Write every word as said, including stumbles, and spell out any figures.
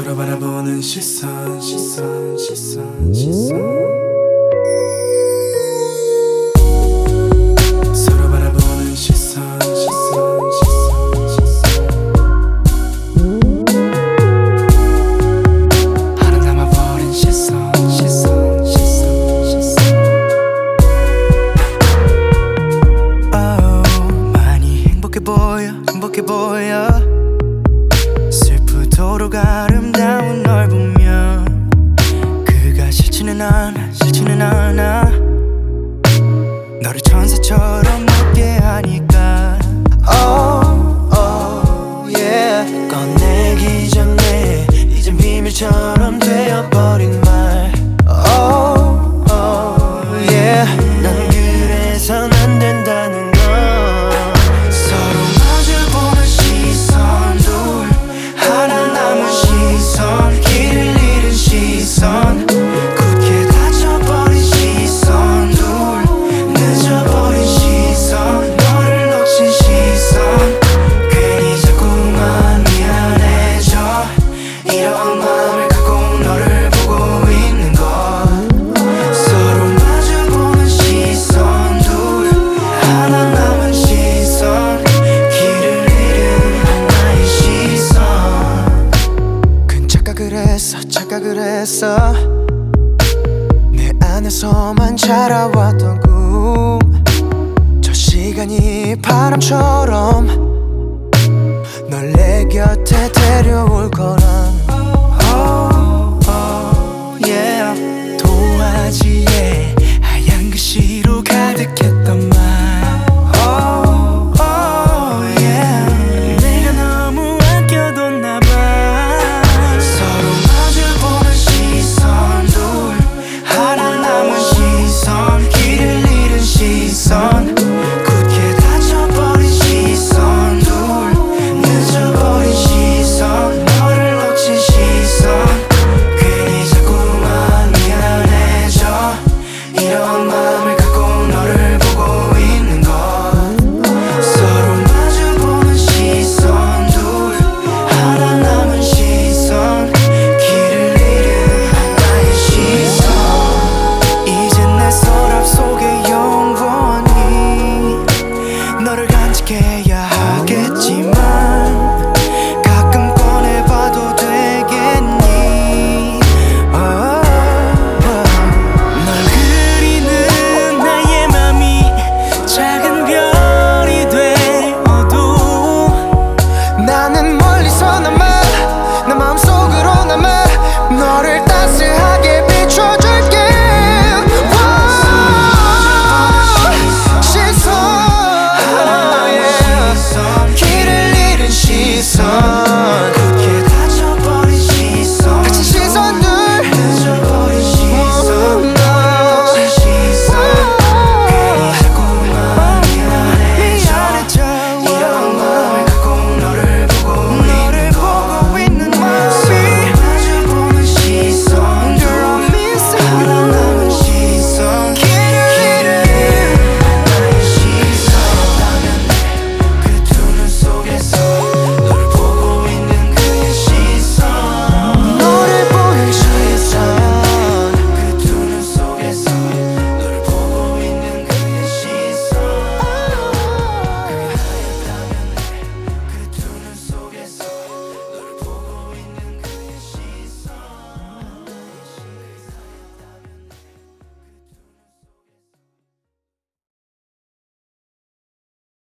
서로 바라보는 시선 시선 시선 시선 서로 바라보는 시선 시선 시선 시선 하나 남아버린 시선 시선 시선 시선 oh, 많이 행복해 보여 행복해 보여 슬프도록 아름다운 널 보면 그가 싫지는 않아 싫지는 않아 너를 천사처럼 웃게 하니까 Oh oh yeah 꺼내기 전에 이젠 비밀처럼 되어버린 말 Oh oh yeah 난 그래선 안 된다는 걸 서로 마주보는 시선 둘 하나 남은 시선 길을 잃은 시선 굳게 닫혀버린 시선 둘 늦어버린 시선 너를 놓친 시선 괜히 자꾸만 미안해져 이런 마음을 갖고 너를 보고 있는 것 서로 마주보는 시선 둘 하나 남은 시선 길을 잃은 나의 시선 큰 착각을 했어 착각을 했어 내 안에서만 자라왔던 꿈 저 시간이 바람처럼 널 내 곁에 데려올 거란 Oh oh yeah 도화지에 하얀 글씨로 가득했던 말 Oh oh yeah 내가 너무 아껴뒀나 봐 서로 마주보는 시선 둘 하나 남은 시선 길을 잃은 시선 굳게 닫혀버린 시선 둘 늦어버린 시선 너를 놓친 시선 괜히 자꾸만 미안해져 이런 말